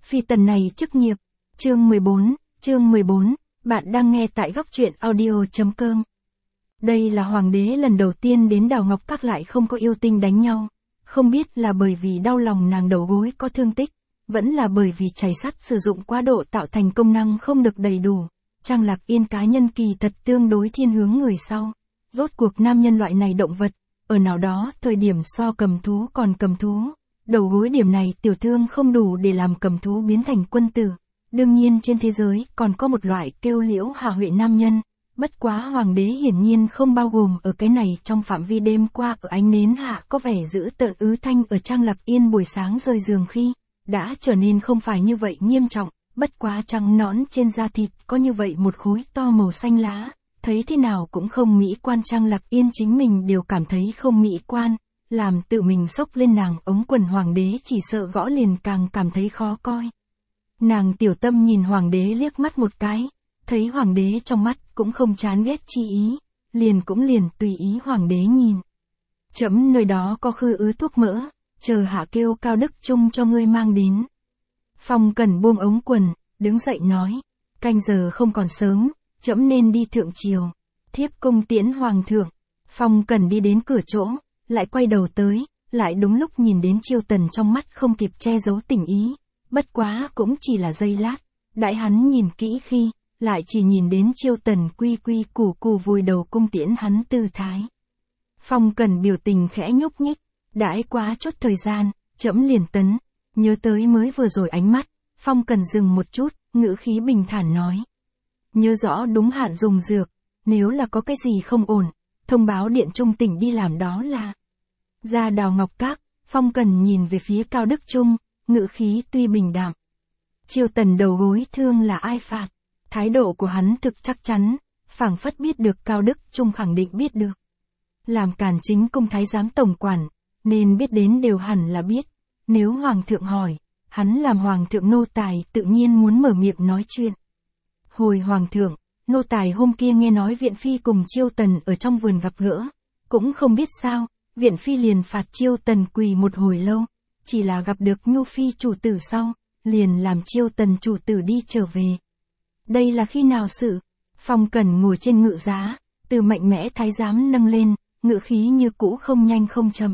Phi tần này chức nghiệp. Chương 14, bạn đang nghe tại góc truyện audio.com. Đây là hoàng đế lần đầu tiên đến Đào Ngọc Các lại không có yêu tinh đánh nhau. Không biết là bởi vì đau lòng nàng đầu gối có thương tích, vẫn là bởi vì chảy sắt sử dụng quá độ tạo thành công năng không được đầy đủ. Trang Lạc Yên cá nhân kỳ thật tương đối thiên hướng người sau. Rốt cuộc nam nhân loại này động vật, ở nào đó thời điểm so cầm thú còn cầm thú. Đầu gối điểm này tiểu thương không đủ để làm cầm thú biến thành quân tử. Đương nhiên trên thế giới còn có một loại kêu liễu hạ huệ nam nhân. Bất quá hoàng đế hiển nhiên không bao gồm ở cái này. Trong phạm vi đêm qua ở ánh nến hạ có vẻ giữ tợn ứ thanh ở Trang Lạc Yên buổi sáng rời giường khi đã trở nên không phải như vậy nghiêm trọng. Bất quá trắng nõn trên da thịt có như vậy một khối to màu xanh lá, thấy thế nào cũng không mỹ quan. Trang Lạc Yên chính mình đều cảm thấy không mỹ quan, làm tự mình xốc lên nàng ống quần hoàng đế chỉ sợ gõ liền càng cảm thấy khó coi. Nàng tiểu tâm nhìn hoàng đế liếc mắt một cái, thấy hoàng đế trong mắt cũng không chán ghét chi ý, liền tùy ý hoàng đế nhìn. Chấm nơi đó có khư ứ thuốc mỡ, chờ hạ kêu Cao Đức Trung cho ngươi mang đến. Phong Cẩn buông ống quần, đứng dậy nói, canh giờ không còn sớm, trẫm nên đi thượng triều, thiếp cung tiễn hoàng thượng. Phong Cẩn đi đến cửa chỗ, lại quay đầu tới, lại đúng lúc nhìn đến Chiêu Tần trong mắt không kịp che giấu tình ý, bất quá cũng chỉ là giây lát, đãi hắn nhìn kỹ khi, lại chỉ nhìn đến Chiêu Tần quy quy củ củ vùi đầu cung tiễn hắn tư thái. Phong Cẩn biểu tình khẽ nhúc nhích, đãi quá chút thời gian, trẫm liền tấn. Nhớ tới mới vừa rồi ánh mắt, Phong Cẩn dừng một chút, ngữ khí bình thản nói. Nhớ rõ đúng hạn dùng dược, nếu là có cái gì không ổn, thông báo điện trung tỉnh đi làm đó là. Ra Đào Ngọc Các, Phong Cẩn nhìn về phía Cao Đức Trung, ngữ khí tuy bình đạm. Chiêu Tần đầu gối thương là ai phạt? Thái độ của hắn thực chắc chắn, phảng phất biết được Cao Đức Trung khẳng định biết được. Làm Càn Chính Cung thái giám tổng quản, nên biết đến đều hẳn là biết. Nếu hoàng thượng hỏi, hắn làm hoàng thượng nô tài tự nhiên muốn mở miệng nói chuyện. Hồi hoàng thượng, nô tài hôm kia nghe nói Viện Phi cùng Chiêu Tần ở trong vườn gặp gỡ, cũng không biết sao, Viện Phi liền phạt Chiêu Tần quỳ một hồi lâu, chỉ là gặp được Nhu Phi chủ tử sau, liền làm Chiêu Tần chủ tử đi trở về. Đây là khi nào sự? Phong Cẩn ngồi trên ngự giá, từ mạnh mẽ thái giám nâng lên, ngự khí như cũ không nhanh không chậm.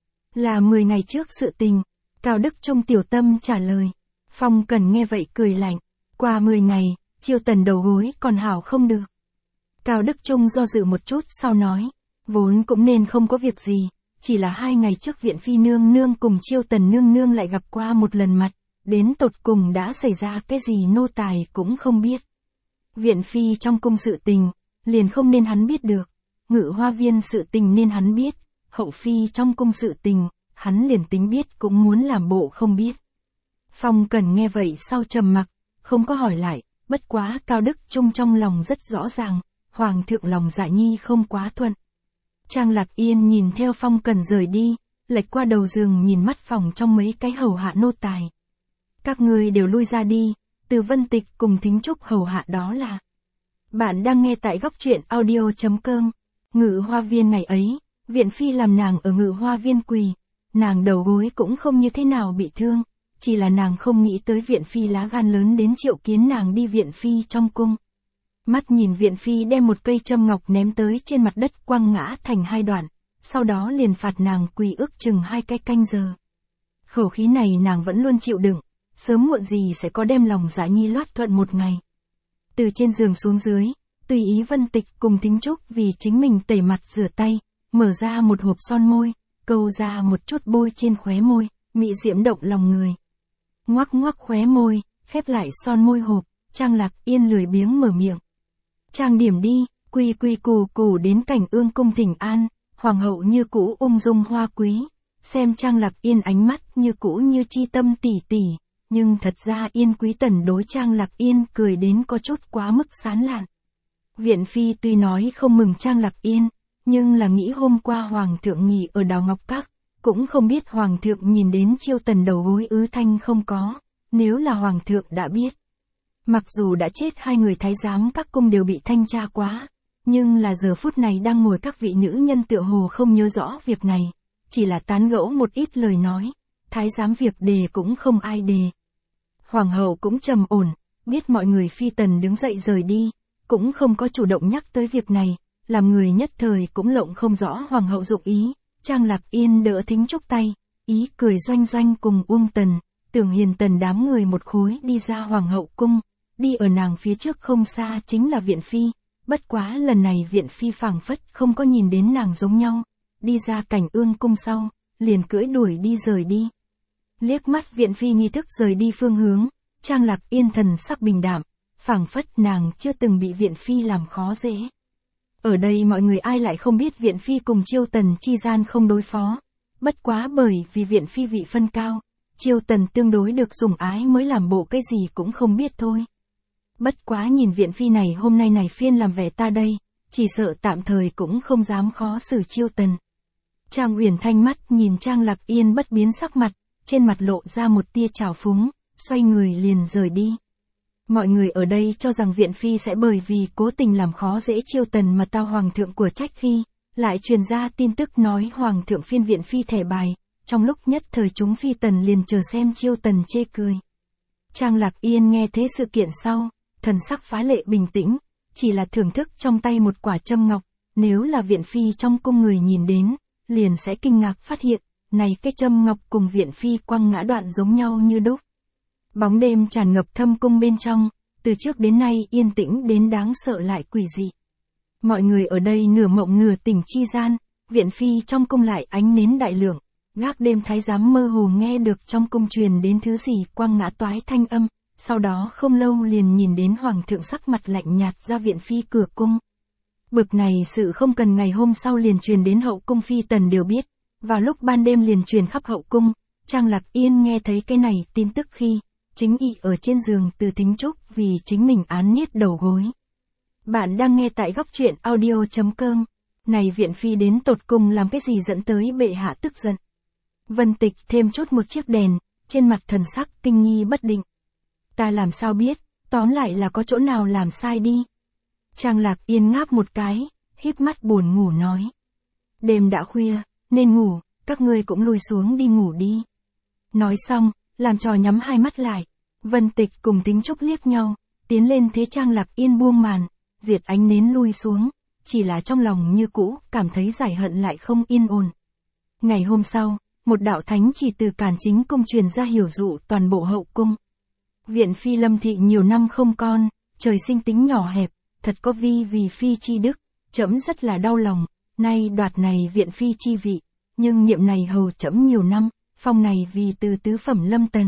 Là 10 ngày trước sự tình. Cao Đức Trung tiểu tâm trả lời. Phong Cẩn nghe vậy cười lạnh. Qua 10 ngày, Chiêu Tần đầu gối còn hảo không được. Cao Đức Trung do dự một chút sau nói. Vốn cũng nên không có việc gì. Chỉ là 2 ngày trước Viện Phi nương nương cùng Chiêu Tần nương nương lại gặp qua một lần mặt. Đến tột cùng đã xảy ra cái gì nô tài cũng không biết. Viện Phi trong cung sự tình, liền không nên hắn biết được. Ngự hoa viên sự tình nên hắn biết. Hậu Phi trong cung sự tình, hắn liền tính biết cũng muốn làm bộ không biết. Phong Cẩn nghe vậy sau trầm mặc, không có hỏi lại, bất quá Cao Đức Trung trong lòng rất rõ ràng, hoàng thượng lòng dạ nhi không quá thuận. Trang Lạc Yên nhìn theo Phong Cẩn rời đi, lệch qua đầu giường nhìn mắt phòng trong mấy cái hầu hạ nô tài. Các ngươi đều lui ra đi, Từ Vân Tịch cùng Thính Trúc hầu hạ đó là. Bạn đang nghe tại góc truyện audio.com. Ngự hoa viên ngày ấy, Viện Phi làm nàng ở ngự hoa viên quỳ. Nàng đầu gối cũng không như thế nào bị thương, chỉ là nàng không nghĩ tới Viện Phi lá gan lớn đến triệu kiến nàng đi Viện Phi trong cung. Mắt nhìn Viện Phi đem một cây châm ngọc ném tới trên mặt đất quăng ngã thành 2 đoạn, sau đó liền phạt nàng quỳ ước chừng 2 cái canh giờ. Khẩu khí này nàng vẫn luôn chịu đựng, sớm muộn gì sẽ có đem lòng dạ nhi loát thuận một ngày. Từ trên giường xuống dưới, tùy ý Vân Tịch cùng Thính Trúc vì chính mình tẩy mặt rửa tay, mở ra một hộp son môi, câu ra một chút bôi trên khóe môi, mị diễm động lòng người. Ngoắc ngoắc khóe môi, khép lại son môi hộp, Trang Lạc Yên lười biếng mở miệng. Trang điểm đi, quy quy củ củ đến Cảnh Ương cung thỉnh an, hoàng hậu như cũ ung dung hoa quý, xem Trang Lạc Yên ánh mắt như cũ như chi tâm tỉ tỉ, nhưng thật ra Yên Quý Tần đối Trang Lạc Yên cười đến có chút quá mức sán lạn. Viện Phi tuy nói không mừng Trang Lạc Yên, nhưng là nghĩ hôm qua hoàng thượng nghỉ ở Đào Ngọc Các, cũng không biết hoàng thượng nhìn đến Chiêu Tần đầu gối ứ thanh không có, nếu là hoàng thượng đã biết. Mặc dù đã chết 2 người thái giám các cung đều bị thanh tra quá, nhưng là giờ phút này đang ngồi các vị nữ nhân tựa hồ không nhớ rõ việc này, chỉ là tán gẫu một ít lời nói, thái giám việc đề cũng không ai đề. Hoàng hậu cũng trầm ổn, biết mọi người phi tần đứng dậy rời đi, cũng không có chủ động nhắc tới việc này, làm người nhất thời cũng lộng không rõ hoàng hậu dụng ý. Trang Lạc Yên đỡ Thính Trúc tay, ý cười doanh doanh cùng Uông Tần, Tưởng Hiền Tần đám người một khối đi ra hoàng hậu cung, đi ở nàng phía trước không xa chính là viện phi, bất quá lần này viện phi phảng phất không có nhìn đến nàng giống nhau, đi ra Cảnh Ương cung sau, liền cưỡi đuổi đi rời đi. Liếc mắt viện phi nghi thức rời đi phương hướng, Trang Lạc Yên thần sắc bình đạm, phảng phất nàng chưa từng bị viện phi làm khó dễ. Ở đây mọi người ai lại không biết viện phi cùng Chiêu Tần chi gian không đối phó, bất quá bởi vì viện phi vị phân cao, Chiêu Tần tương đối được sủng ái mới làm bộ cái gì cũng không biết thôi. Bất quá nhìn viện phi này hôm nay này phiên làm vẻ ta đây, chỉ sợ tạm thời cũng không dám khó xử Chiêu Tần. Trang Uyển Thanh mắt nhìn Trang Lạc Yên bất biến sắc mặt, trên mặt lộ ra một tia trào phúng, xoay người liền rời đi. Mọi người ở đây cho rằng viện phi sẽ bởi vì cố tình làm khó dễ Chiêu Tần mà tao hoàng thượng của trách khi, lại truyền ra tin tức nói hoàng thượng phiên viện phi thẻ bài, trong lúc nhất thời chúng phi tần liền chờ xem Chiêu Tần chê cười. Trang Lạc Yên nghe thế sự kiện sau, thần sắc phá lệ bình tĩnh, chỉ là thưởng thức trong tay một quả châm ngọc, nếu là viện phi trong cung người nhìn đến, liền sẽ kinh ngạc phát hiện, này cái châm ngọc cùng viện phi quăng ngã đoạn giống nhau như đúc. Bóng đêm tràn ngập thâm cung bên trong, từ trước đến nay yên tĩnh đến đáng sợ lại quỷ dị. Mọi người ở đây nửa mộng nửa tỉnh chi gian, viện phi trong cung lại ánh nến đại lượng, gác đêm thái giám mơ hồ nghe được trong cung truyền đến thứ gì quăng ngã toái thanh âm, sau đó không lâu liền nhìn đến hoàng thượng sắc mặt lạnh nhạt ra viện phi cửa cung. Bực này sự không cần ngày hôm sau liền truyền đến hậu cung phi tần đều biết, vào lúc ban đêm liền truyền khắp hậu cung. Trang Lạc Yên nghe thấy cái này tin tức khi, chính y ở trên giường từ Thính Trúc vì chính mình án niết đầu gối. Bạn đang nghe tại góc truyện audio.com. Này viện phi đến tột cùng làm cái gì dẫn tới bệ hạ tức giận. Vân Tịch thêm chốt một chiếc đèn, trên mặt thần sắc kinh nghi bất định. Ta làm sao biết, tóm lại là có chỗ nào làm sai đi. Trang Lạc Yên ngáp một cái, híp mắt buồn ngủ nói. Đêm đã khuya, nên ngủ, các ngươi cũng lui xuống đi ngủ đi. Nói xong, làm trò nhắm hai mắt lại. Vân Tịch cùng Thính Trúc liếc nhau, tiến lên thế Trang Lạc Yên buông màn, diệt ánh nến lui xuống, chỉ là trong lòng như cũ, cảm thấy giải hận lại không yên ổn. Ngày hôm sau, một đạo thánh chỉ từ Càn Chính cung truyền ra hiểu dụ toàn bộ hậu cung. Viện phi Lâm thị nhiều năm không con, trời sinh tính nhỏ hẹp, thật có vi vì phi chi đức, trẫm rất là đau lòng, nay đoạt này viện phi chi vị, nhưng niệm này hầu trẫm nhiều năm, phong này vì từ tứ phẩm Lâm Tần.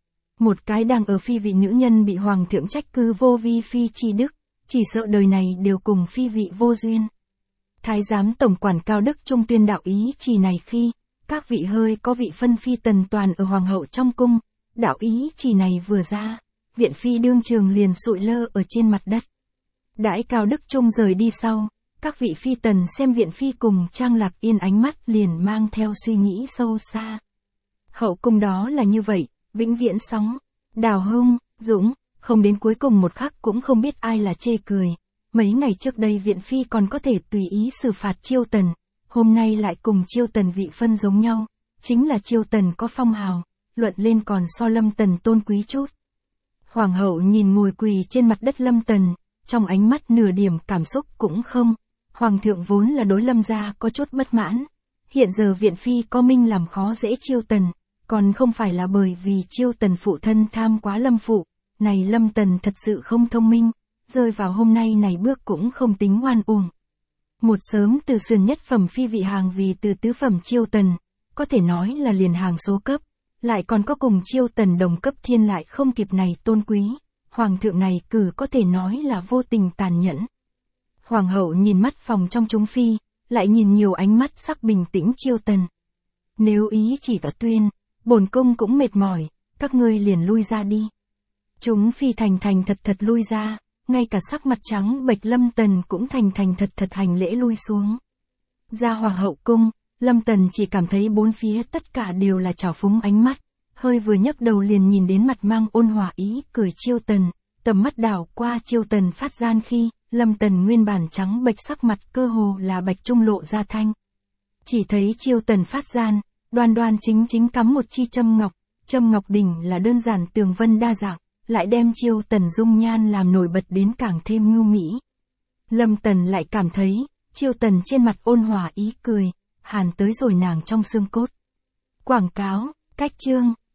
Một cái đang ở phi vị nữ nhân bị hoàng thượng trách cứ vô vi phi chi đức, chỉ sợ đời này đều cùng phi vị vô duyên. Thái giám tổng quản Cao Đức Trung tuyên đạo ý chỉ này khi, các vị hơi có vị phân phi tần toàn ở hoàng hậu trong cung, đạo ý chỉ này vừa ra, viện phi đương trường liền sụi lơ ở trên mặt đất. Đãi Cao Đức Trung rời đi sau, các vị phi tần xem viện phi cùng Trang Lạc Yên ánh mắt liền mang theo suy nghĩ sâu xa. Hậu cung đó là như vậy, vĩnh viễn sóng, đào hung, dũng, không đến cuối cùng một khắc cũng không biết ai là chê cười. Mấy ngày trước đây viện phi còn có thể tùy ý xử phạt Chiêu Tần, hôm nay lại cùng Chiêu Tần vị phân giống nhau, chính là Chiêu Tần có phong hào, luận lên còn so Lâm Tần tôn quý chút. Hoàng hậu nhìn ngồi quỳ trên mặt đất Lâm Tần, trong ánh mắt nửa điểm cảm xúc cũng không. Hoàng thượng vốn là đối Lâm gia có chút bất mãn, hiện giờ viện phi có minh làm khó dễ Chiêu Tần, còn không phải là bởi vì Chiêu Tần phụ thân tham quá Lâm phụ, này Lâm Tần thật sự không thông minh, rơi vào hôm nay này bước cũng không tính oan uổng. Một sớm từ sườn nhất phẩm phi vị hàng vì từ tứ phẩm Chiêu Tần, có thể nói là liền hàng số cấp, lại còn có cùng Chiêu Tần đồng cấp thiên lại không kịp này tôn quý, hoàng thượng này cử có thể nói là vô tình tàn nhẫn. Hoàng hậu nhìn mắt phòng trong chúng phi, lại nhìn nhiều ánh mắt sắc bình tĩnh Chiêu Tần. Nếu ý chỉ và tuyên, bổn cung cũng mệt mỏi, các ngươi liền lui ra đi. Chúng phi thành thành thật thật lui ra, ngay cả sắc mặt trắng bệch Lâm Tần cũng thành thành thật thật hành lễ lui xuống. Ra hoàng hậu cung, Lâm Tần chỉ cảm thấy bốn phía tất cả đều là trào phúng ánh mắt, hơi vừa nhấc đầu liền nhìn đến mặt mang ôn hòa ý cười Chiêu Tần, tầm mắt đảo qua Chiêu Tần phát gian khi, Lâm Tần nguyên bản trắng bệch sắc mặt cơ hồ là bạch trung lộ ra thanh. Chỉ thấy Chiêu Tần phát gian, đoan đoan chính chính cắm một chi châm ngọc, Trâm Ngọc Đình là đơn giản tường vân đa dạng, lại đem Chiêu Tần dung nhan làm nổi bật đến càng thêm nhu mỹ. Lâm Tần lại cảm thấy, Chiêu Tần trên mặt ôn hòa ý cười, hàn tới rồi nàng trong xương cốt. Quảng cáo, cách chương.